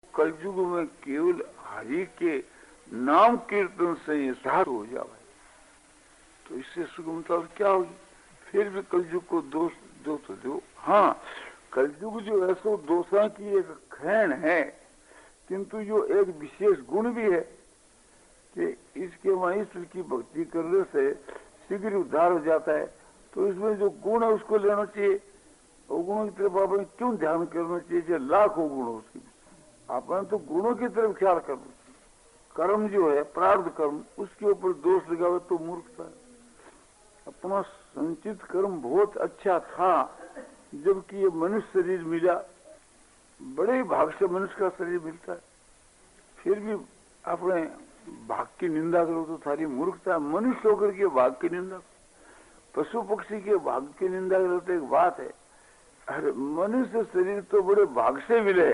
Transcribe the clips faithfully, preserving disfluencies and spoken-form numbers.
कलयुग में केवल हरि के नाम कीर्तन से ये सार हो जाए तो इससे सुगमता क्या होगी। फिर भी कलयुग को दोष दो तो दो। हाँ, कलयुग जो है सो दोषा की एक खैन है, किंतु जो एक विशेष गुण भी है कि इसके वहां ईश्वर की भक्ति करने से शीघ्र उद्धार हो जाता है। तो इसमें जो गुण है उसको लेना चाहिए, और गुणों की तरफ आपने क्यों ध्यान करना चाहिए। जो लाखों गुण उसकी, आपने तो गुणों की तरफ ख्याल करना चाहिए। कर्म जो है प्रारब्ध कर्म, उसके ऊपर दोष लगावे तो मूर्खता है। अपना संचित कर्म बहुत अच्छा था, जबकि ये मनुष्य शरीर मिला, बड़े भाग से मनुष्य का शरीर मिलता है, फिर भी अपने भाग की निंदा करो तो थारी मूर्खता। मनुष्य होकर के भाग की निंदा, पशु पक्षी के भाग की निंदा करो तो एक बात है, अरे मनुष्य शरीर तो बड़े भाग से मिले।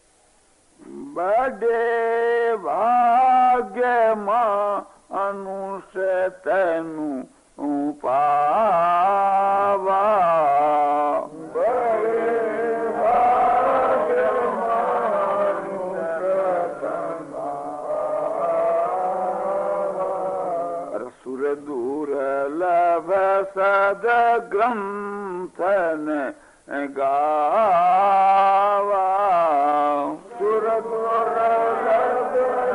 बड़े भाग्य मानुष्य तनु पावा, सुर दूर लभ सद ग्रंथन गावा, सुर दूर लभ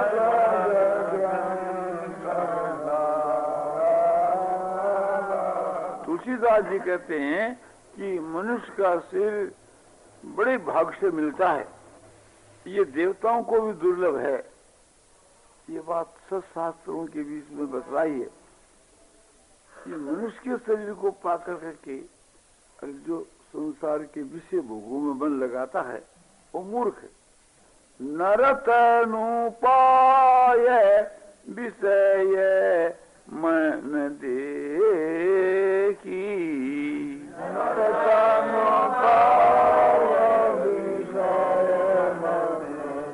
तुलसीदास जी कहते हैं कि मनुष्य का सिर बड़े भाग से मिलता है, ये देवताओं को भी दुर्लभ है। ये बात सत्शास्त्रों के बीच में बतलाई है। ये मनुष्य के शरीर को पाकर करके जो संसार के विषय भोगों में मन लगाता है वो मूर्ख है। नरतनु पाय विषय मन देखी, नरतनु पाय विषय मन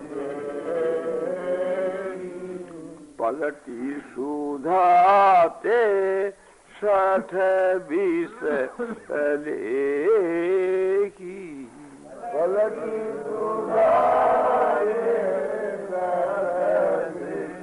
देखी, पलटी सुधाते सठ बीस लेखी, पलटी सुधाते सठ बीस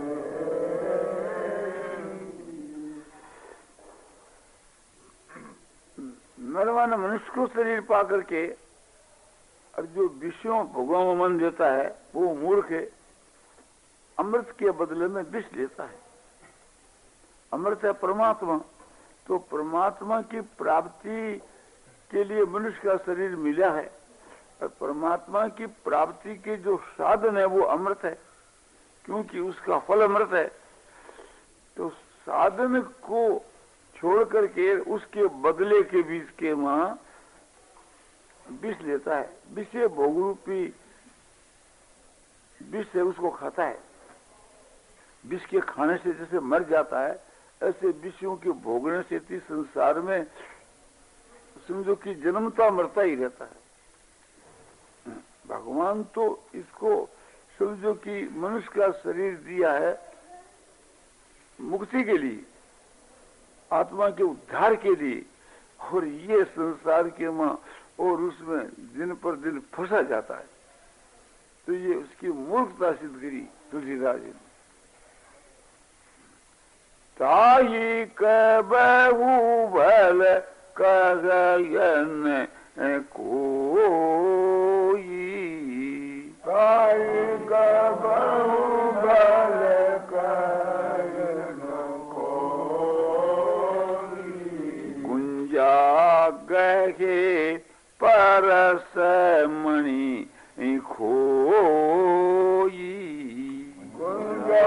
नरवान मनुष्य को शरीर पा करके और जो विषयों भोगों में मन देता है वो मूर्ख है। अमृत के बदले में विष लेता है। अमृत है परमात्मा, तो परमात्मा की प्राप्ति के लिए मनुष्य का शरीर मिला है, और परमात्मा की प्राप्ति के जो साधन है वो अमृत है, क्योंकि उसका फल अमृत है। तो साधन को छोड़ करके उसके बदले के बीच के वहां विष लेता है। विषय भोगरूपी विष से उसको खाता है। विष के खाने से जैसे मर जाता है, ऐसे विषयों के भोगने से भी संसार में समझो कि जन्मता मरता ही रहता है। भगवान तो इसको समझो कि मनुष्य का शरीर दिया है मुक्ति के लिए, आत्मा के उद्धार के लिए, और ये संसार के मां और उसमें दिन पर दिन फंसा जाता है। तो ये उसकी मूर्खता सिद्ध करी तुलसीदास जी ने। ताई कबहु भल कहयन कोई, ताई कबहु भल कहयन कोई, गुंजा गहे परस मणि खोई, गुंजा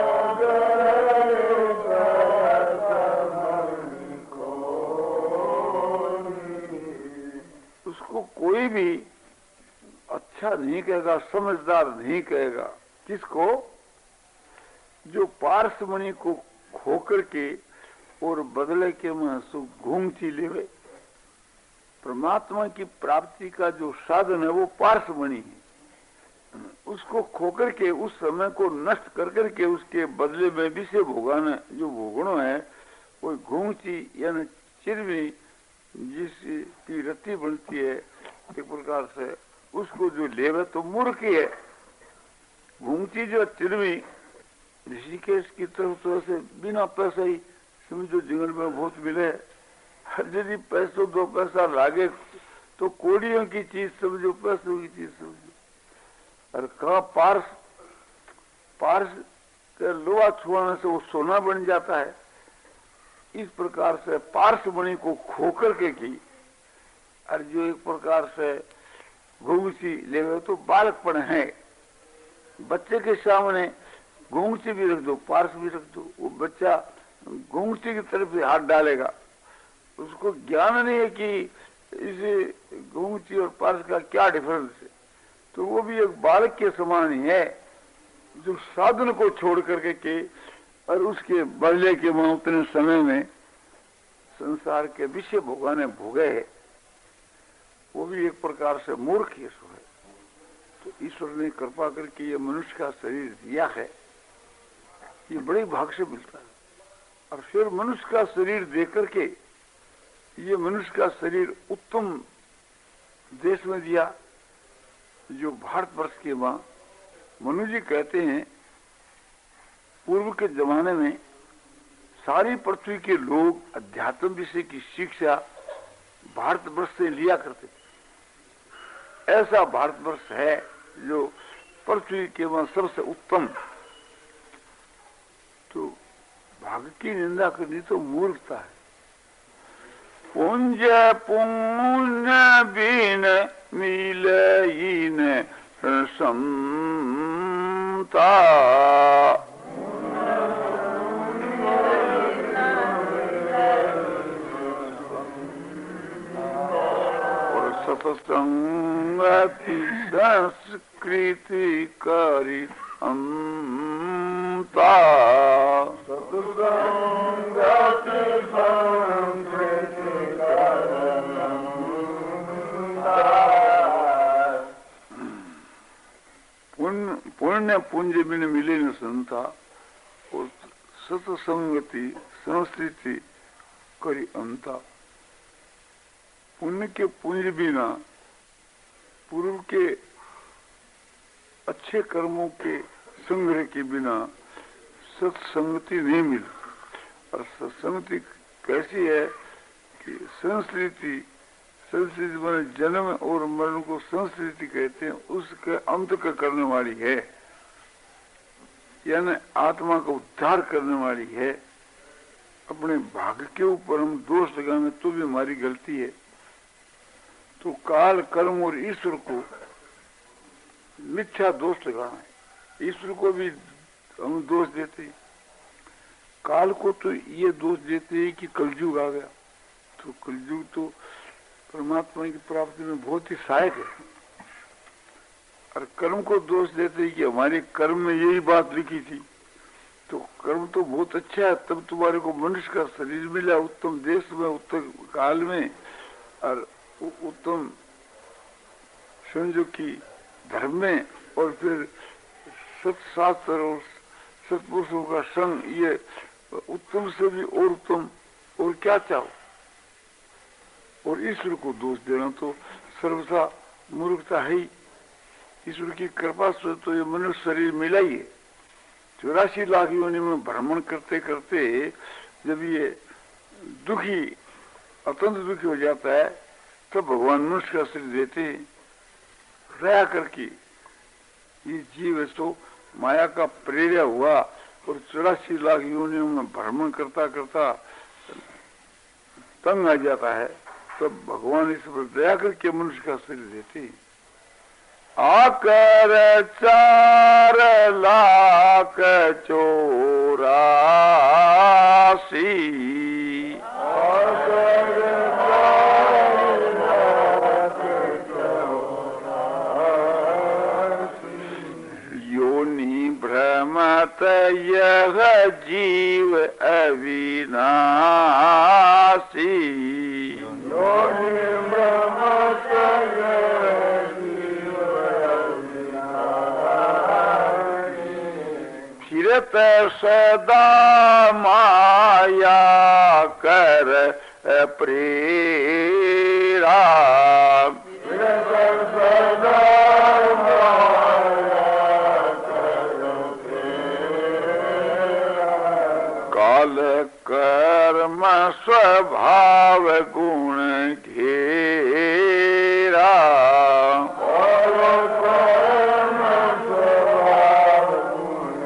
कोई भी अच्छा नहीं कहेगा, समझदार नहीं कहेगा। किसको? जो पारसमणि को खोकर के और बदले के में सुख घूमती लेवे। परमात्मा की प्राप्ति का जो साधन है वो पारसमणि है। उसको खोकर के उस समय को नष्ट कर करके उसके बदले में भी से भोगाना जो भोगनो है वो घूमती यानी चिरवी जिसकी रत्ती बनती है एक प्रकार से, उसको जो लेवे तो मूर्ख है। घूमती जो तिरवी ऋषिकेश की तरफ तो ऐसे बिना पैसा ही समझो जीवन में बहुत मिले। यदि पैसों दो पैसा लागे तो कोड़ियों की चीज समझो, पैसों की चीज समझो। और कहा पार्स पार्स के लोहा छुआने से वो सोना बन जाता है। इस प्रकार से पार्स मणि को खोकर के की, और जो एक प्रकार से घूंघसी ले तो बालकपन है। बच्चे के सामने घूंघसी भी रख दो, पार्स भी रख दो, वो बच्चा घूंघसी की तरफ से हाथ डालेगा। उसको ज्ञान नहीं है कि इसे घूंघसी और पार्स का क्या डिफरेंस है। तो वो भी एक बालक के समान ही है, जो साधन को छोड़ करके के और उसके बदले के वहां उतने समय में संसार के विषय भोगाने भोगे है, वो भी एक प्रकार से मूर्ख ही सो है। तो ईश्वर ने कृपा करके ये मनुष्य का शरीर दिया है, ये बड़े भाग से मिलता है। और फिर मनुष्य का शरीर देकर के ये मनुष्य का शरीर उत्तम देश में दिया, जो भारतवर्ष के वहां मनु जी कहते हैं पूर्व के जमाने में सारी पृथ्वी के लोग अध्यात्म विषय की शिक्षा भारतवर्ष से लिया करते थे। ऐसा भारतवर्ष है जो पृथ्वी के वहां सबसे उत्तम। तो भाग्य की निंदा करनी तो मूर्खता है। पुंज पुण्य बिन मिलई न समता, और सत्संगति संस्कृति करी अंता। सत्संगति संस्कृति पुण्य पुंज बिन मिले न संता, और सत्संगति संस्कृति करी अंता। पुण्य के पुंज बिना, पूर्व के अच्छे कर्मों के संग्रह के बिना सत्संगति नहीं मिली। और सत्संगति कैसी है कि संस्कृति, संस्कृति माने जन्म और मरण को संस्कृति कहते हैं, उसके अंत का करने वाली है, यानी आत्मा का उद्धार करने वाली है। अपने भाग्य के ऊपर हम दोष लगाने तो भी हमारी गलती है। तो काल, कर्म और ईश्वर को मिथ्या दोष लगाना है। ईश्वर को भी हम दोष देते हैं, काल को तो ये दोष देते हैं कि कलयुग आ गया। तो कलयुग तो परमात्मा की प्राप्ति में बहुत ही सहायक है। और कर्म को दोष देते हैं कि हमारे कर्म में यही बात लिखी थी। तो कर्म तो बहुत अच्छा है, तब तुम्हारे को मनुष्य का शरीर मिला, उत्तम देश में, उत्तम काल में, और उत्तम संजो की धर्म में, और फिर सत्शास्त्र और सत्पुरुषों का संग, ये उत्तम से भी और उत्तम, और क्या चाहो। और ईश्वर को दोष देना तो सर्वथा मूर्खता है ही। ईश्वर की कृपा से तो ये मनुष्य शरीर मिला ही है। चौरासी लाख योनि में भ्रमण करते करते जब ये दुखी, अत्यंत दुखी हो जाता है, तब भगवान मनुष्य का शरीर देते हैं। रहा करके ये जीव तो माया का प्रेरित हुआ और चौरासी लाख योनियों में भ्रमण करता करता तंग आ जाता है, तब भगवान इस पर दया करके मनुष्य का शरीर देते हैं। आकर चार लाख चौरासी, आकर चार लाख चौरासी, योनि भ्रमत यह जीव अविनाशी, योनि भ्रमत फिरत सदा माया कर प्रेरा, फिरत सदा माया कर काल कर्म स्वभाव गुण घेरा, काल कर्म स्वभाव गुण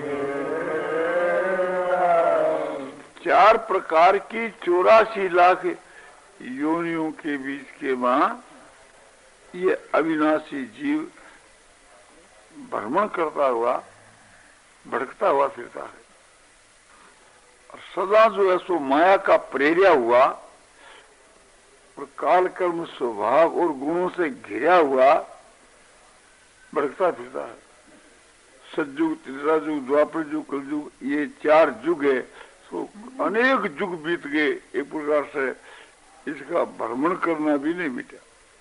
घेरा। चार प्रकार की चौरासी लाख योनियों के बीच के मां ये अविनाशी जीव भ्रमण करता हुआ भटकता हुआ फिरता है, और सदा जो है सो माया का प्रेरिया हुआ और काल कर्म स्वभाव और गुणों से घिरा हुआ भटकता फिरता है। सतयुग, त्रेता युग, द्वापर युग, कलयुग, ये चार युग है, तो अनेक युग बीत गए, एक प्रकार से इसका भ्रमण करना भी नहीं मिटा।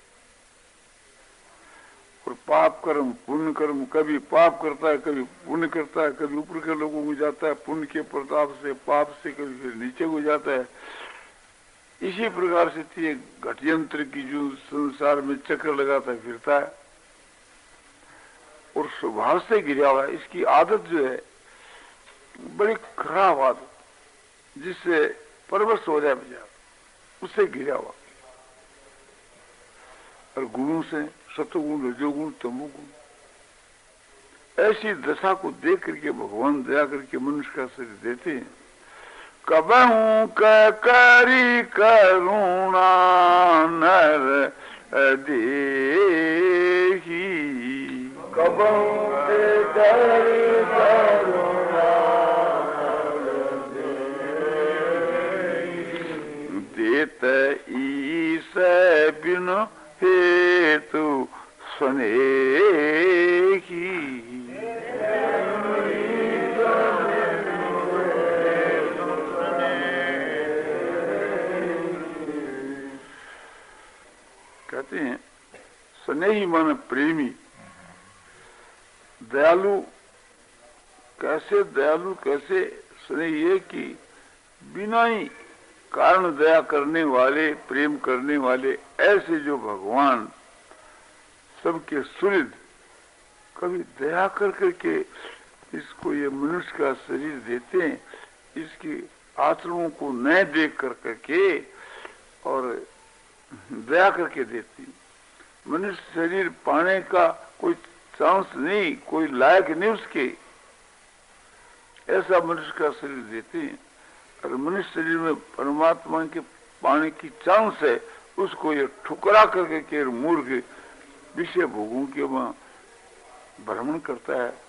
और पाप कर्म पुण्य कर्म, कभी पाप करता है, कभी पुण्य करता है, कभी ऊपर के लोगों को जाता है पुण्य के प्रताप से, पाप से कभी फिर नीचे को जाता है। इसी प्रकार से ये घटयंत्र की जो संसार में चक्र लगाता है फिरता है और स्वभाव से गिरा हुआ है। इसकी आदत जो है बड़ी खराब आदत, जिससे परवश हो जाए बजा, उससे गिरा हुआ। और गुणों से सतोगुण, रजोगुण, तमोगुण, ऐसी दशा को देख करके भगवान दया करके मनुष्य का शरीर देते हैं। कबहू करी करुणा नर देही, कबहू करी करुणा देत ईस बिन हेतु स्नेही। कहते हैं स्नेही माने प्रेमी, दयालु। कैसे दयालु, कैसे स्नेही है कि बिना ही कारण दया करने वाले, प्रेम करने वाले, ऐसे जो भगवान सबके सुहृद, कभी दया कर करके इसको ये मनुष्य का शरीर देते हैं, इसके आचरणों को न देख कर करके और दया करके देती। मनुष्य शरीर पाने का कोई चांस नहीं, कोई लायक नहीं उसके, ऐसा मनुष्य का शरीर देते हैं। और मनुष्य शरीर में परमात्मा के पाने की चांस है, उसको ये ठुकरा करके मूर्ख विषय भोगों के वहां भ्रमण करता है।